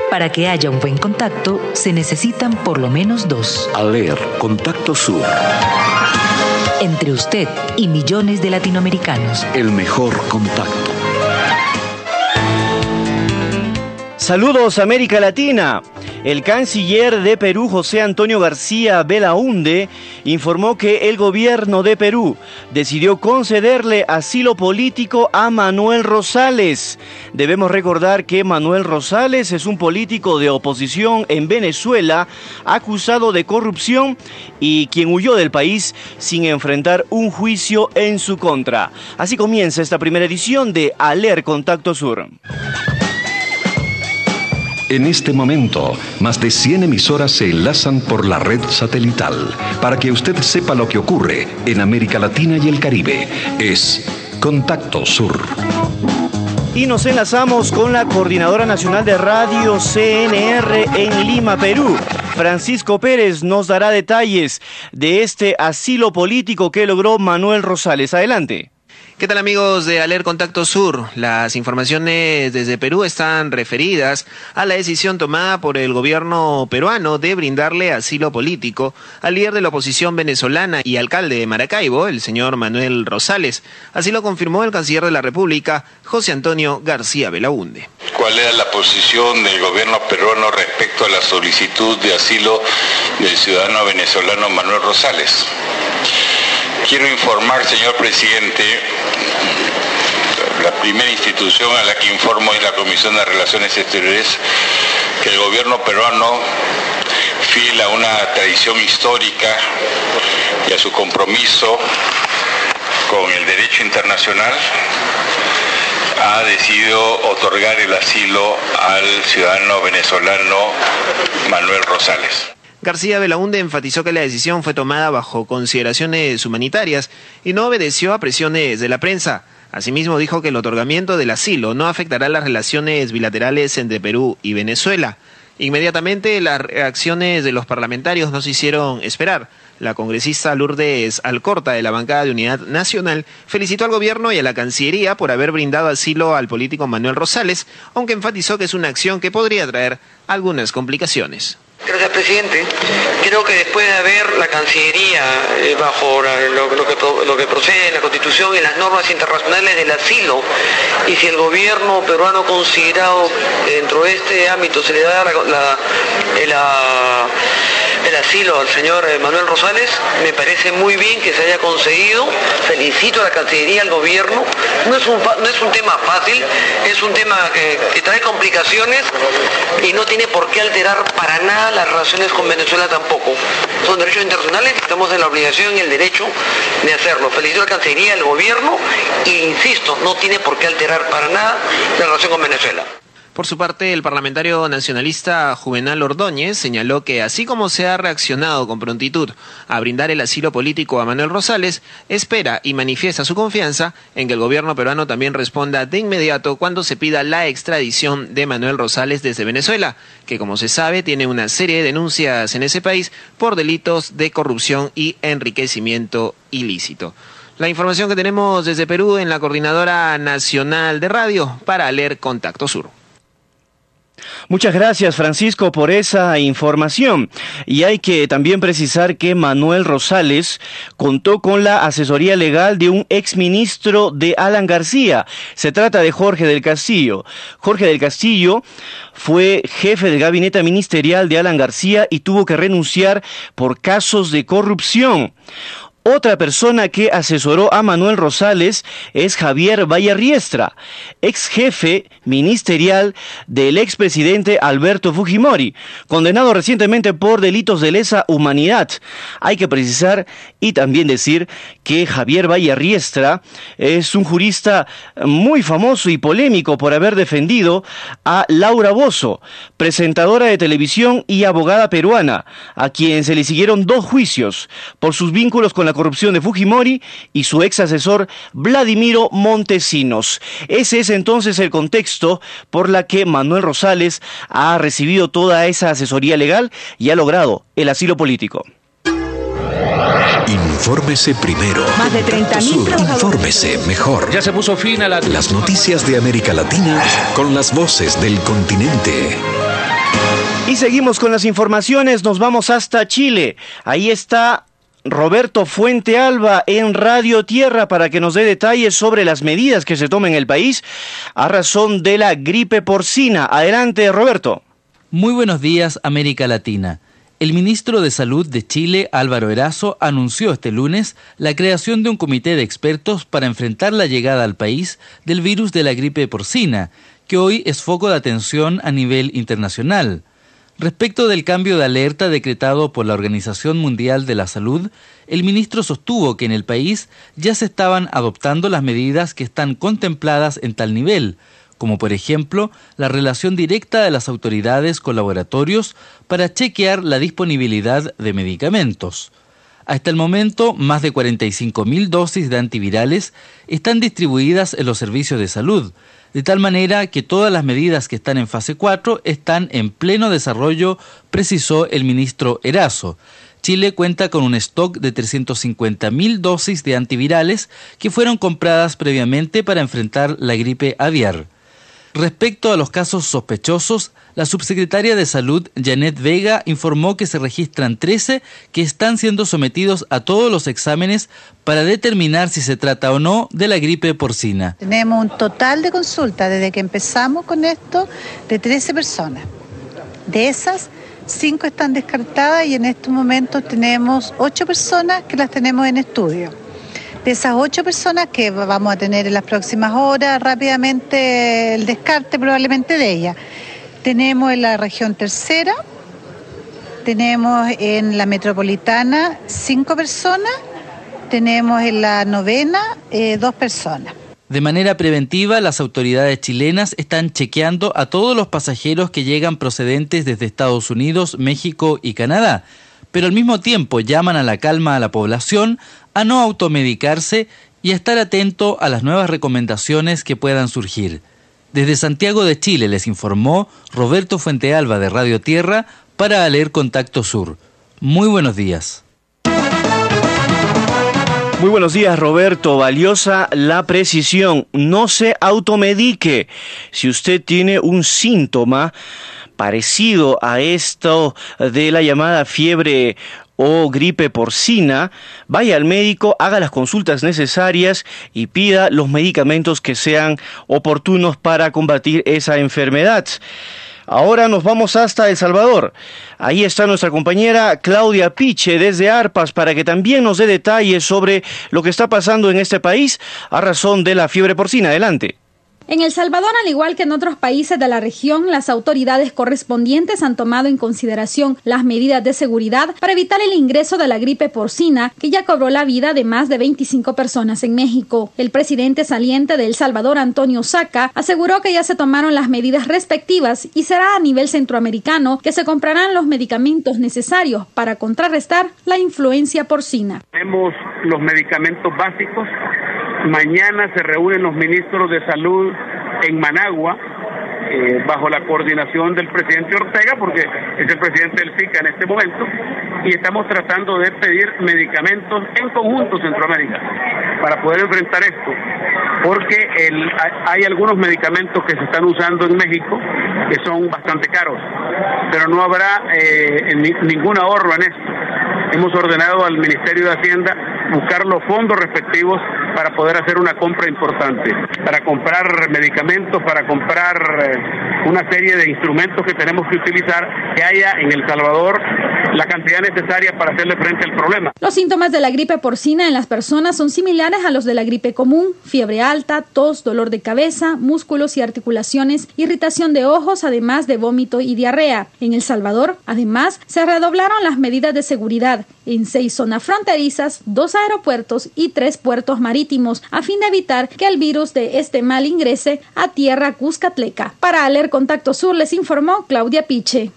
Para que haya un buen contacto, se necesitan por lo menos dos. ALER, Contacto Sur. Entre usted y millones de latinoamericanos. El mejor contacto. Saludos, América Latina. El canciller de Perú, José Antonio García Belaúnde, informó que el gobierno de Perú decidió concederle asilo político a Manuel Rosales. Debemos recordar que Manuel Rosales es un político de oposición en Venezuela, acusado de corrupción y quien huyó del país sin enfrentar un juicio en su contra. Así comienza esta primera edición de ALER Contacto Sur. En este momento, más de 100 emisoras se enlazan por la red satelital para que usted sepa lo que ocurre en América Latina y el Caribe. Es Contacto Sur. Y nos enlazamos con la Coordinadora Nacional de Radio CNR en Lima, Perú. Francisco Pérez nos dará detalles de este asilo político que logró Manuel Rosales. Adelante. ¿Qué tal, amigos de ALER Contacto Sur? Las informaciones desde Perú están referidas a la decisión tomada por el gobierno peruano de brindarle asilo político al líder de la oposición venezolana y alcalde de Maracaibo, el señor Manuel Rosales. Así lo confirmó el canciller de la República, José Antonio García Belaúnde. ¿Cuál era la posición del gobierno peruano respecto a la solicitud de asilo del ciudadano venezolano Manuel Rosales? Quiero informar, señor presidente, la primera institución a la que informo es la Comisión de Relaciones Exteriores, que el gobierno peruano, fiel a una tradición histórica y a su compromiso con el derecho internacional, ha decidido otorgar el asilo al ciudadano venezolano Manuel Rosales. García Belaúnde enfatizó que la decisión fue tomada bajo consideraciones humanitarias y no obedeció a presiones de la prensa. Asimismo, dijo que el otorgamiento del asilo no afectará las relaciones bilaterales entre Perú y Venezuela. Inmediatamente, las reacciones de los parlamentarios no se hicieron esperar. La congresista Lourdes Alcorta, de la bancada de Unidad Nacional, felicitó al gobierno y a la Cancillería por haber brindado asilo al político Manuel Rosales, aunque enfatizó que es una acción que podría traer algunas complicaciones. Gracias, presidente. Creo que después de haber la Cancillería, bajo lo que procede en la Constitución y las normas internacionales del asilo, y si el gobierno peruano ha considerado dentro de este ámbito se le da el asilo al señor Manuel Rosales, me parece muy bien que se haya conseguido. Felicito a la Cancillería, al gobierno. No es un tema fácil, es un tema que trae complicaciones y no tiene por qué alterar para nada las relaciones con Venezuela tampoco. Son derechos internacionales y estamos en la obligación y el derecho de hacerlo. Felicito a la Cancillería, al gobierno e insisto, no tiene por qué alterar para nada la relación con Venezuela. Por su parte, el parlamentario nacionalista Juvenal Ordóñez señaló que así como se ha reaccionado con prontitud a brindar el asilo político a Manuel Rosales, espera y manifiesta su confianza en que el gobierno peruano también responda de inmediato cuando se pida la extradición de Manuel Rosales desde Venezuela, que como se sabe tiene una serie de denuncias en ese país por delitos de corrupción y enriquecimiento ilícito. La información que tenemos desde Perú en la Coordinadora Nacional de Radio para ALER Contacto Sur. Muchas gracias, Francisco, por esa información. Y hay que también precisar que Manuel Rosales contó con la asesoría legal de un exministro de Alan García. Se trata de Jorge del Castillo. Jorge del Castillo fue jefe del gabinete ministerial de Alan García y tuvo que renunciar por casos de corrupción. Otra persona que asesoró a Manuel Rosales es Javier Vallarriestra, ex jefe ministerial del expresidente Alberto Fujimori, condenado recientemente por delitos de lesa humanidad. Hay que precisar y también decir que Javier Vallarriestra es un jurista muy famoso y polémico por haber defendido a Laura Bozzo, presentadora de televisión y abogada peruana, a quien se le siguieron 2 juicios por sus vínculos con la corrupción de Fujimori y su ex asesor Vladimiro Montesinos. Ese es entonces el contexto por la que Manuel Rosales ha recibido toda esa asesoría legal y ha logrado el asilo político. Infórmese primero. Más de 30.000 trabajadores. Infórmese mejor. Ya se puso fin a Las noticias de América Latina con las voces del continente. Y seguimos con las informaciones, nos vamos hasta Chile. Ahí está Roberto Fuentealba en Radio Tierra para que nos dé detalles sobre las medidas que se toman en el país a razón de la gripe porcina. Adelante, Roberto. Muy buenos días, América Latina. El ministro de Salud de Chile, Álvaro Erazo, anunció este lunes la creación de un comité de expertos para enfrentar la llegada al país del virus de la gripe porcina, que hoy es foco de atención a nivel internacional. Respecto del cambio de alerta decretado por la Organización Mundial de la Salud, el ministro sostuvo que en el país ya se estaban adoptando las medidas que están contempladas en tal nivel, como por ejemplo la relación directa de las autoridades con laboratorios para chequear la disponibilidad de medicamentos. Hasta el momento, más de 45.000 dosis de antivirales están distribuidas en los servicios de salud, de tal manera que todas las medidas que están en fase 4 están en pleno desarrollo, precisó el ministro Erazo. Chile cuenta con un stock de 350.000 dosis de antivirales que fueron compradas previamente para enfrentar la gripe aviar. Respecto a los casos sospechosos, la subsecretaria de Salud, Janet Vega, informó que se registran 13 que están siendo sometidos a todos los exámenes para determinar si se trata o no de la gripe porcina. Tenemos un total de consultas desde que empezamos con esto de 13 personas. De esas, 5 están descartadas y en estos momentos tenemos 8 personas que las tenemos en estudio. De esas 8 personas que vamos a tener en las próximas horas, rápidamente el descarte probablemente de ellas. Tenemos en la región tercera, tenemos en la metropolitana 5 personas, tenemos en la novena 2 personas. De manera preventiva, las autoridades chilenas están chequeando a todos los pasajeros que llegan procedentes desde Estados Unidos, México y Canadá, pero al mismo tiempo llaman a la calma a la población, a no automedicarse y a estar atento a las nuevas recomendaciones que puedan surgir. Desde Santiago de Chile les informó Roberto Fuentealba de Radio Tierra para leer Contacto Sur. Muy buenos días. Muy buenos días, Roberto. Valiosa la precisión. No se automedique. Si usted tiene un síntoma parecido a esto de la llamada fiebre o gripe porcina, vaya al médico, haga las consultas necesarias y pida los medicamentos que sean oportunos para combatir esa enfermedad. Ahora nos vamos hasta El Salvador. Ahí está nuestra compañera Claudia Piche desde Arpas para que también nos dé detalles sobre lo que está pasando en este país a razón de la fiebre porcina. Adelante. En El Salvador, al igual que en otros países de la región, las autoridades correspondientes han tomado en consideración las medidas de seguridad para evitar el ingreso de la gripe porcina, que ya cobró la vida de más de 25 personas en México. El presidente saliente de El Salvador, Antonio Saca, aseguró que ya se tomaron las medidas respectivas y será a nivel centroamericano que se comprarán los medicamentos necesarios para contrarrestar la influencia porcina. Tenemos los medicamentos básicos. Mañana se reúnen los ministros de salud en Managua, bajo la coordinación del presidente Ortega, porque es el presidente del SICA en este momento, y estamos tratando de pedir medicamentos en conjunto Centroamérica para poder enfrentar esto, porque hay algunos medicamentos que se están usando en México que son bastante caros, pero no habrá ningún ahorro en esto. Hemos ordenado al Ministerio de Hacienda buscar los fondos respectivos para poder hacer una compra importante, para comprar medicamentos, para comprar una serie de instrumentos que tenemos que utilizar, que haya en El Salvador la cantidad necesaria para hacerle frente al problema. Los síntomas de la gripe porcina en las personas son similares a los de la gripe común: fiebre alta, tos, dolor de cabeza, músculos y articulaciones, irritación de ojos, además de vómito y diarrea. En El Salvador, además, se redoblaron las medidas de seguridad en 6 zonas fronterizas, 2 aeropuertos y 3 puertos marítimos, a fin de evitar que el virus de este mal ingrese a tierra cuscatleca. Para Aler Contacto Sur les informó Claudia Piche.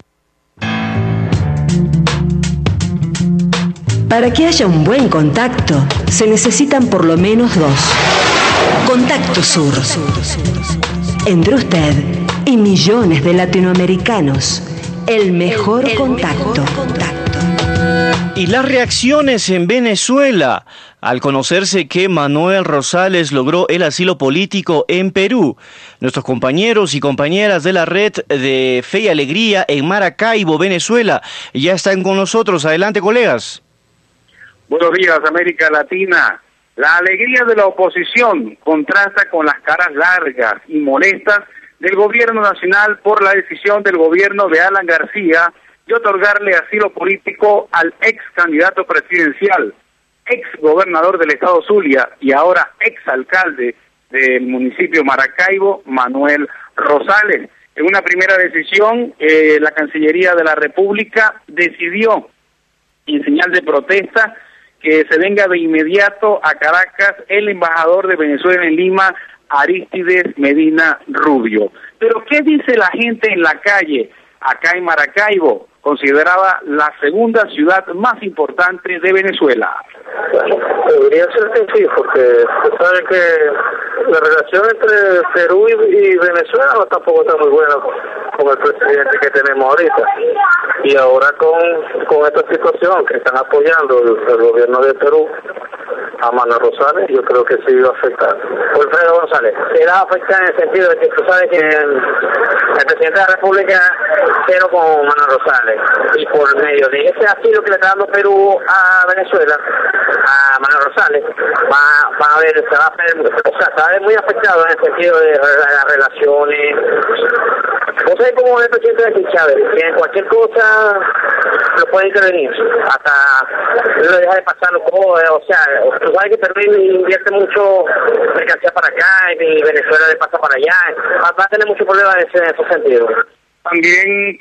Para que haya un buen contacto, se necesitan por lo menos 2. Contacto Sur. Entre usted y millones de latinoamericanos, el mejor contacto. Y las reacciones en Venezuela al conocerse que Manuel Rosales logró el asilo político en Perú. Nuestros compañeros y compañeras de la red de Fe y Alegría en Maracaibo, Venezuela, ya están con nosotros. Adelante, colegas. Buenos días, América Latina. La alegría de la oposición contrasta con las caras largas y molestas del gobierno nacional por la decisión del gobierno de Alan García de otorgarle asilo político al ex candidato presidencial, ex gobernador del estado Zulia y ahora ex alcalde del municipio Maracaibo, Manuel Rosales. En una primera decisión, la Cancillería de la República decidió, en señal de protesta, que se venga de inmediato a Caracas el embajador de Venezuela en Lima, Arístides Medina Rubio. Pero ¿qué dice la gente en la calle acá en Maracaibo, considerada la segunda ciudad más importante de Venezuela? Debería ser que sí, porque usted sabe que la relación entre Perú y Venezuela no tampoco está muy buena con el presidente que tenemos ahorita. Y ahora con esta situación que están apoyando el gobierno de Perú a Manuel Rosales, yo creo que sí va a afectar. Wilfredo González, se va a afectar en el sentido de que tú sabes que el presidente de la República cero con Manuel Rosales, y por medio de ese asilo que le está dando Perú a Venezuela, a Manuel Rosales, se va a ver muy afectado en el sentido de las relaciones. Vos sabés cómo es el presidente de Chávez, que en cualquier cosa lo puede intervenir, hasta no deja de pasar los cosas, o sea, tú sabes que Perú invierte mucho mercancía para acá y Venezuela le pasa para allá, va a tener muchos problemas en ese sentido. También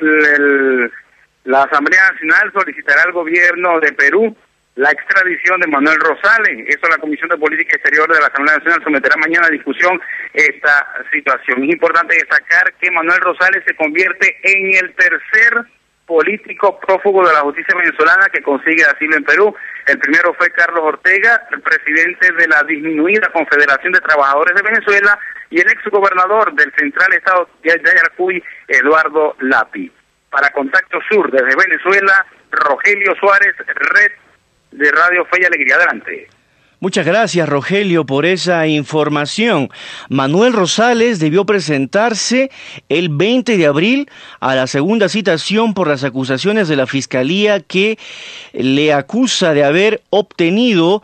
la Asamblea Nacional solicitará al gobierno de Perú la extradición de Manuel Rosales. Eso la Comisión de Política Exterior de la Asamblea Nacional someterá mañana a discusión esta situación. Es importante destacar que Manuel Rosales se convierte en el tercer político prófugo de la justicia venezolana que consigue asilo en Perú. El primero fue Carlos Ortega, el presidente de la disminuida Confederación de Trabajadores de Venezuela, y el exgobernador del Central Estado de Yaracuy, Eduardo Lapi. Para Contacto Sur, desde Venezuela, Rogelio Suárez, Red de Radio Fe y Alegría. Adelante. Muchas gracias, Rogelio, por esa información. Manuel Rosales debió presentarse el 20 de abril a la segunda citación por las acusaciones de la Fiscalía que le acusa de haber obtenido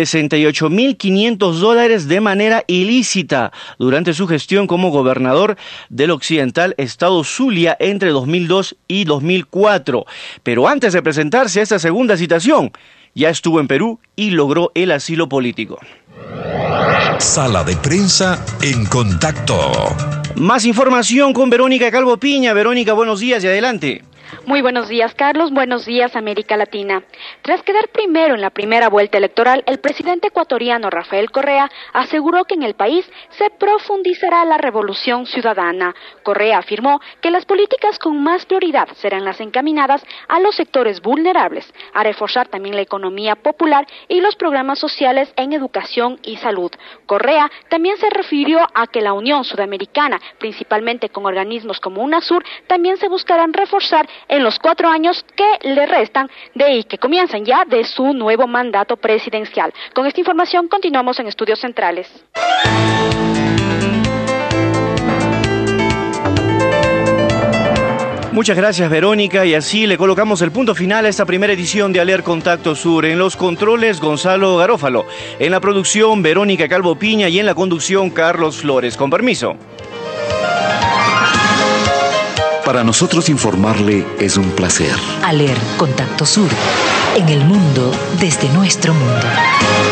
$68.500 de manera ilícita durante su gestión como gobernador del occidental estado Zulia entre 2002 y 2004. Pero antes de presentarse a esta segunda citación, ya estuvo en Perú y logró el asilo político. Sala de prensa en Contacto. Más información con Verónica Calvo Piña. Verónica, buenos días y adelante. Muy buenos días, Carlos. Buenos días, América Latina. Tras quedar primero en la primera vuelta electoral, el presidente ecuatoriano Rafael Correa aseguró que en el país se profundizará la revolución ciudadana. Correa afirmó que las políticas con más prioridad serán las encaminadas a los sectores vulnerables, a reforzar también la economía popular y los programas sociales en educación y salud. Correa también se refirió a que la Unión Sudamericana, principalmente con organismos como UNASUR, también se buscarán reforzar en los 4 años que le restan y que comienzan ya de su nuevo mandato presidencial. Con esta información continuamos en Estudios Centrales. Muchas gracias, Verónica, y así le colocamos el punto final a esta primera edición de Aler Contacto Sur. En los controles, Gonzalo Garófalo. En la producción, Verónica Calvo Piña, y en la conducción, Carlos Flores. Con permiso. Para nosotros informarle es un placer. Aler Contacto Sur. En el mundo, desde nuestro mundo.